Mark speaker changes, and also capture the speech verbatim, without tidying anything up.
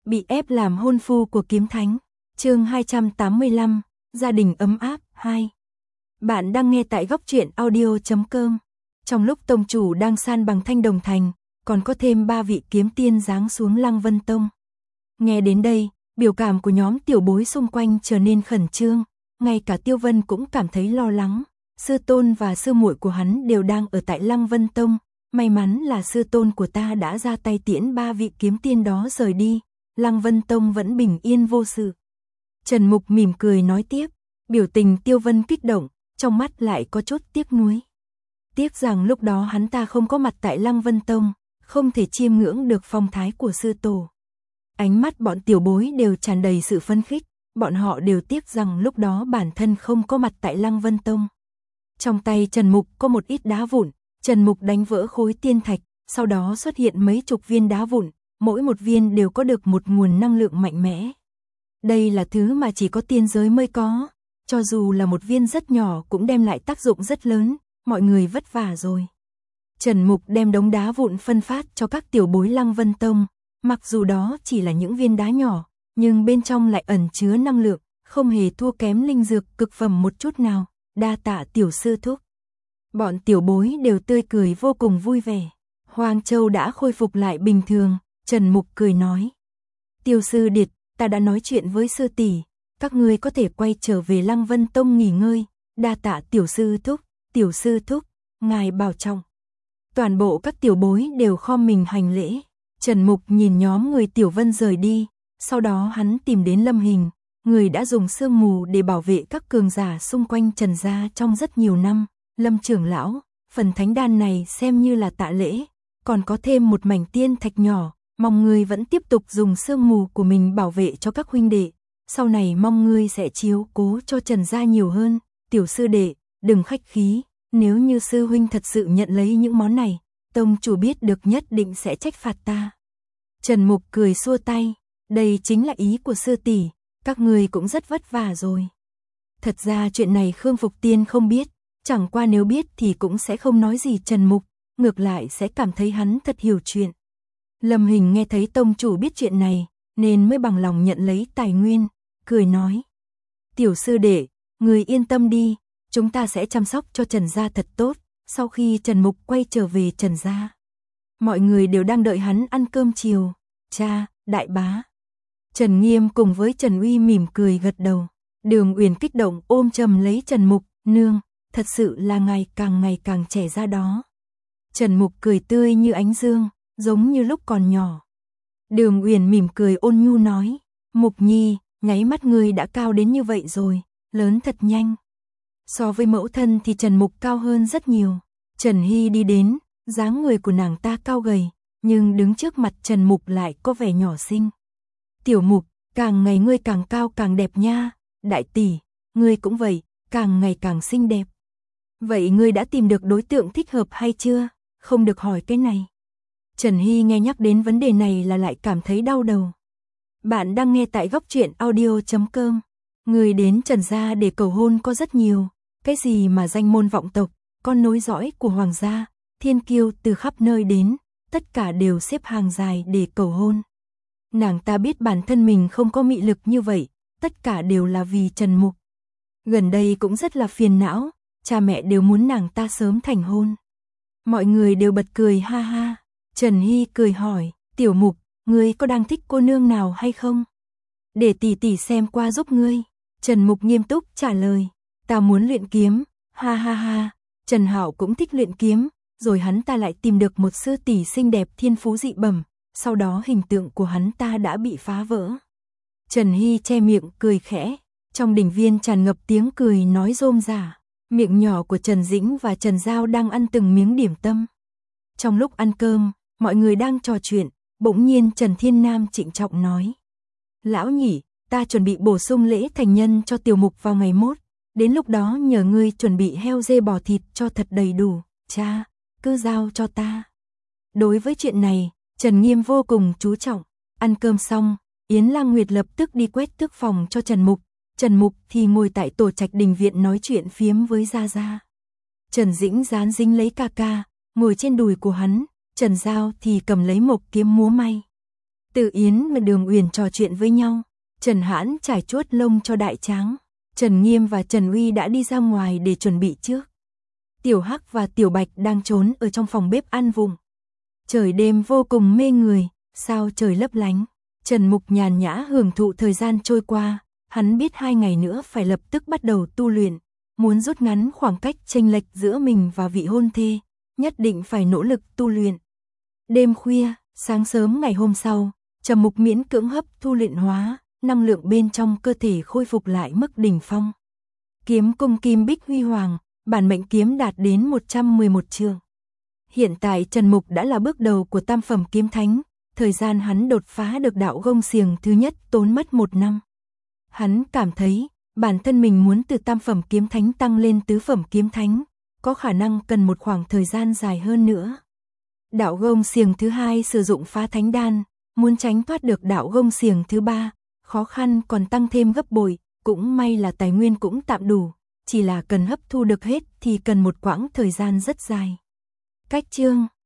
Speaker 1: Bị ép làm hôn phu của kiếm thánh. Chương hai trăm tám mươi lăm, gia đình ấm áp hai. Bạn đang nghe tại góc truyện audio chấm com. Trong lúc tông chủ đang san bằng Thanh Đồng Thành, còn có thêm ba vị kiếm tiên giáng xuống Lăng Vân Tông. Nghe đến đây, biểu cảm của nhóm tiểu bối xung quanh trở nên khẩn trương, ngay cả Tiêu Vân cũng cảm thấy lo lắng. Sư tôn và sư muội của hắn đều đang ở tại Lăng Vân Tông, may mắn là sư tôn của ta đã ra tay tiễn ba vị kiếm tiên đó rời đi, Lăng Vân Tông vẫn bình yên vô sự. Trần Mục mỉm cười nói tiếp, biểu tình Tiêu Vân kích động, trong mắt lại có chút tiếc nuối. Tiếc rằng lúc đó hắn ta không có mặt tại Lăng Vân Tông, không thể chiêm ngưỡng được phong thái của sư tổ. Ánh mắt bọn tiểu bối đều tràn đầy sự phấn khích, bọn họ đều tiếc rằng lúc đó bản thân không có mặt tại Lăng Vân Tông. Trong tay Trần Mục có một ít đá vụn, Trần Mục đánh vỡ khối tiên thạch, sau đó xuất hiện mấy chục viên đá vụn, mỗi một viên đều có được một nguồn năng lượng mạnh mẽ. Đây là thứ mà chỉ có tiên giới mới có, cho dù là một viên rất nhỏ cũng đem lại tác dụng rất lớn, mọi người vất vả rồi. Trần Mục đem đống đá vụn phân phát cho các tiểu bối Lăng Vân Tông, mặc dù đó chỉ là những viên đá nhỏ, nhưng bên trong lại ẩn chứa năng lượng, không hề thua kém linh dược cực phẩm một chút nào, đa tạ tiểu sư thúc. Bọn tiểu bối đều tươi cười vô cùng vui vẻ. Hoang Châu đã khôi phục lại bình thường, Trần Mục cười nói. Tiêu sư điệt, ta đã nói chuyện với sư tỷ, các ngươi có thể quay trở về Lăng Vân Tông nghỉ ngơi, đa tạ tiểu sư thúc, tiểu sư thúc, ngài bảo trọng. Toàn bộ các tiểu bối đều khom mình hành lễ. Trần Mục nhìn nhóm người Tiểu Vân rời đi, sau đó hắn tìm đến Lâm Hình, người đã dùng sương mù để bảo vệ các cường giả xung quanh Trần gia trong rất nhiều năm. Lâm trưởng lão, phần thánh đan này xem như là tạ lễ, còn có thêm một mảnh tiên thạch nhỏ, mong ngươi vẫn tiếp tục dùng sương mù của mình bảo vệ cho các huynh đệ, sau này mong ngươi sẽ chiếu cố cho Trần gia nhiều hơn. Tiểu sư đệ, đừng khách khí, nếu như sư huynh thật sự nhận lấy những món này, tông chủ biết được nhất định sẽ trách phạt ta. Trần Mục cười xua tay, đây chính là ý của sư tỷ, các ngươi cũng rất vất vả rồi. Thật ra chuyện này Khương Phục Tiên không biết, chẳng qua nếu biết thì cũng sẽ không nói gì Trần Mục, ngược lại sẽ cảm thấy hắn thật hiểu chuyện. Lâm Hình nghe thấy tông chủ biết chuyện này, nên mới bằng lòng nhận lấy tài nguyên, cười nói. Tiểu sư đệ, người yên tâm đi, chúng ta sẽ chăm sóc cho Trần gia thật tốt. Sau khi Trần Mục quay trở về Trần gia, mọi người đều đang đợi hắn ăn cơm chiều. Cha, đại bá. Trần Nghiêm cùng với Trần Uy mỉm cười gật đầu. Đường Uyển kích động ôm chầm lấy Trần Mục, nương, thật sự là ngày càng ngày càng trẻ ra đó. Trần Mục cười tươi như ánh dương, giống như lúc còn nhỏ. Đường Uyển mỉm cười ôn nhu nói, Mục Nhi, nháy mắt ngươi đã cao đến như vậy rồi, lớn thật nhanh. So với mẫu thân thì Trần Mục cao hơn rất nhiều. Trần Hy đi đến, dáng người của nàng ta cao gầy, nhưng đứng trước mặt Trần Mục lại có vẻ nhỏ xinh. Tiểu Mục, càng ngày ngươi càng cao càng đẹp nha. Đại tỷ, ngươi cũng vậy, càng ngày càng xinh đẹp. Vậy ngươi đã tìm được đối tượng thích hợp hay chưa? Không được hỏi cái này. Trần Hy nghe nhắc đến vấn đề này là lại cảm thấy đau đầu. Bạn đang nghe tại góc truyện audio chấm com. Người đến Trần gia để cầu hôn có rất nhiều, cái gì mà danh môn vọng tộc, con nối dõi của hoàng gia, thiên kiêu từ khắp nơi đến, tất cả đều xếp hàng dài để cầu hôn. Nàng ta biết bản thân mình không có mị lực như vậy, tất cả đều là vì Trần Mục. Gần đây cũng rất là phiền não, cha mẹ đều muốn nàng ta sớm thành hôn. Mọi người đều bật cười ha ha. Trần Hy cười hỏi, Tiểu Mục, ngươi có đang thích cô nương nào hay không? Để tỷ tỷ xem qua giúp ngươi. Trần Mục nghiêm túc trả lời, ta muốn luyện kiếm, ha ha ha. Trần Hạo cũng thích luyện kiếm, rồi hắn ta lại tìm được một sư tỷ xinh đẹp thiên phú dị bẩm, sau đó hình tượng của hắn ta đã bị phá vỡ. Trần Hy che miệng cười khẽ, trong đình viên tràn ngập tiếng cười nói rôm rả. Miệng nhỏ của Trần Dĩnh và Trần Giao đang ăn từng miếng điểm tâm. Trong lúc ăn cơm, mọi người đang trò chuyện, bỗng nhiên Trần Thiên Nam trịnh trọng nói. Lão nhỉ, ta chuẩn bị bổ sung lễ thành nhân cho Tiểu Mục vào ngày mốt, đến lúc đó nhờ ngươi chuẩn bị heo dê bò thịt cho thật đầy đủ, cha, cứ giao cho ta. Đối với chuyện này, Trần Nghiêm vô cùng chú trọng. Ăn cơm xong, Yến Lang Nguyệt lập tức đi quét tước phòng cho Trần Mục, Trần Mục thì ngồi tại tổ trạch đình viện nói chuyện phiếm với Gia Gia. Trần Dĩnh dán dính lấy ca ca, ngồi trên đùi của hắn, Trần Giao thì cầm lấy một kiếm múa may. Từ Yến và Đường Uyển trò chuyện với nhau, Trần Hãn trải chuốt lông cho Đại Tráng, Trần Nghiêm và Trần Uy đã đi ra ngoài để chuẩn bị trước. Tiểu Hắc và Tiểu Bạch đang trốn ở trong phòng bếp ăn vùng. Trời đêm vô cùng mê người, sao trời lấp lánh. Trần Mục nhàn nhã hưởng thụ thời gian trôi qua, hắn biết hai ngày nữa phải lập tức bắt đầu tu luyện, muốn rút ngắn khoảng cách chênh lệch giữa mình và vị hôn thê, nhất định phải nỗ lực tu luyện. Đêm khuya, sáng sớm ngày hôm sau, Trần Mục miễn cưỡng hấp thu luyện hóa, năng lượng bên trong cơ thể khôi phục lại mức đỉnh phong. Kiếm cung kim bích huy hoàng, bản mệnh kiếm đạt đến một trăm mười một trường. Hiện tại Trần Mục đã là bước đầu của tam phẩm kiếm thánh, thời gian hắn đột phá được đạo gông xiềng thứ nhất tốn mất một năm. Hắn cảm thấy, bản thân mình muốn từ tam phẩm kiếm thánh tăng lên tứ phẩm kiếm thánh, có khả năng cần một khoảng thời gian dài hơn nữa. Đạo gông xiềng thứ hai sử dụng phá thánh đan, muốn tránh thoát được đạo gông xiềng thứ ba, khó khăn còn tăng thêm gấp bội, cũng may là tài nguyên cũng tạm đủ, chỉ là cần hấp thu được hết thì cần một quãng thời gian rất dài. Cách chương